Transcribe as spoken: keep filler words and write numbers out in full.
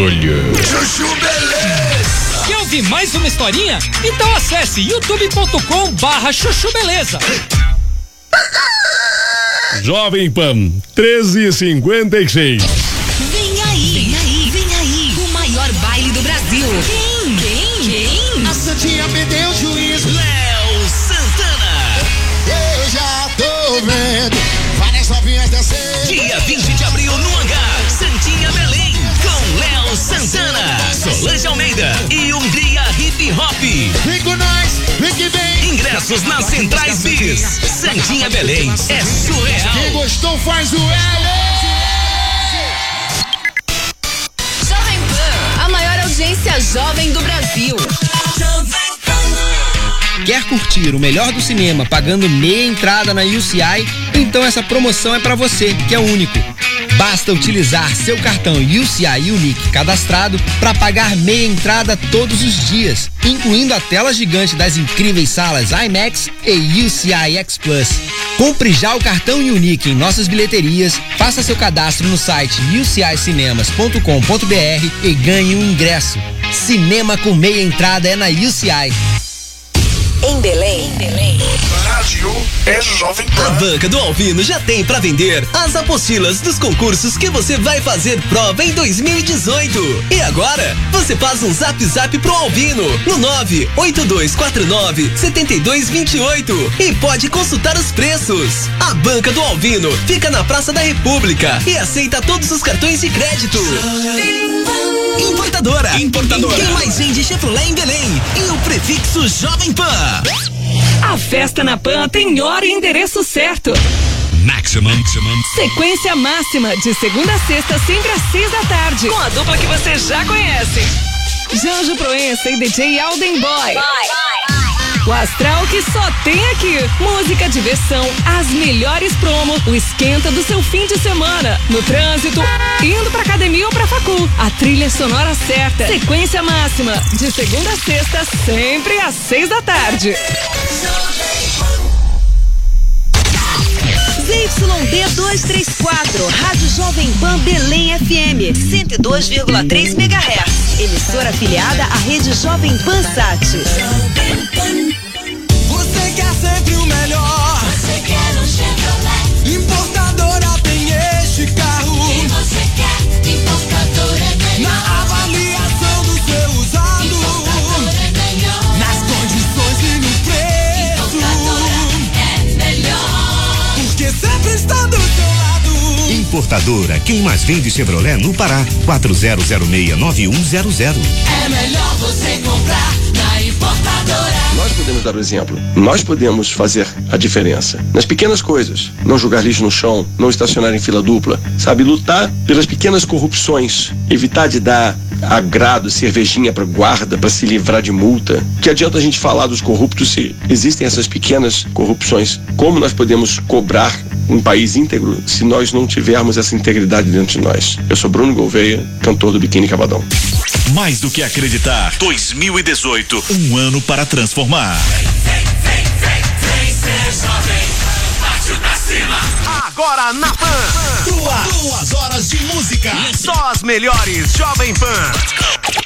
barulho. Chuchu Beleza. Quer ouvir mais uma historinha? Então acesse youtube ponto com barra chuchu beleza. Jovem Pan, treze e cinquenta e seis. Vem aí, vem aí, vem aí, o maior baile do Brasil. Quem? Quem? Quem? A Santinha perdeu o juiz. Léo Santana. Eu já tô vendo várias novinhas descer. Dia vinte de abril no Hangar, Santinha Belém, com Léo Santana, Solange Almeida e Hungria Hip Hop. Vem com nós, vem que vem. Ingressos nas Centrais Bis. Santinha Belém é surreal. Quem gostou faz o L. Jovem Pan, a maior audiência jovem do Brasil. Quer curtir o melhor do cinema pagando meia entrada na U C I? Então essa promoção é para você, que é único. Basta utilizar seu cartão U C I Unique cadastrado para pagar meia entrada todos os dias, incluindo a tela gigante das incríveis salas IMAX e U C I X Plus. Compre já o cartão Unique em nossas bilheterias, faça seu cadastro no site u c i cinemas ponto com ponto b r e ganhe um ingresso. Cinema com meia entrada é na U C I. Em Belém, em Belém. Rádio é Jovem Pan. A Banca do Alvino já tem para vender as apostilas dos concursos que você vai fazer prova em dois mil e dezoito. E agora, você faz um zap zap pro Alvino no nove oito dois quatro nove sete dois dois oito e pode consultar os preços. A Banca do Alvino fica na Praça da República e aceita todos os cartões de crédito. Importadora. Importadora. Quem mais vende Chevrolet em Belém? E o prefixo Jovem Pan. A festa na Pan tem hora e endereço certo. Maximum, maximum. Sequência máxima, de segunda a sexta, sempre às seis da tarde. Com a dupla que você já conhece. Janjo Proença e D J Alden Boy. O astral que só tem aqui. Música, diversão, as melhores promos, o esquenta do seu fim de semana. No trânsito, indo pra academia ou pra facul. A trilha sonora certa. Sequência máxima, de segunda a sexta, sempre às seis da tarde. Z Y D duzentos e trinta e quatro, Rádio Jovem Pan Belém F M, cento e dois vírgula três megahertz. Emissora afiliada à rede Jovem Pan Sat. Você quer sempre o melhor. Você quer um Chevrolet. Importadora tem este carro. E você quer, importadora é melhor. Na avaliação do seu usado. Importadora é melhor. Nas condições e no preço. Importadora é melhor. Porque sempre está do seu lado. Importadora, quem mais vende Chevrolet no Pará? quatro zero zero seis nove um zero zero. É melhor você comprar na Importadora. Nós podemos dar o exemplo. Nós podemos fazer a diferença. Nas pequenas coisas. Não jogar lixo no chão, não estacionar em fila dupla. Sabe, lutar pelas pequenas corrupções. Evitar de dar agrado, cervejinha para guarda, para se livrar de multa. Que adianta a gente falar dos corruptos se existem essas pequenas corrupções? Como nós podemos cobrar um país íntegro se nós não tivermos essa integridade dentro de nós? Eu sou Bruno Gouveia, cantor do Biquíni Cavadão. Mais do que acreditar. dois mil e dezoito, um ano para transformar. Vem, vem, vem, vem, vem ser jovem. Partiu pra cima. Agora na Pan. Duas, duas horas de música. Só as melhores Jovem Pan.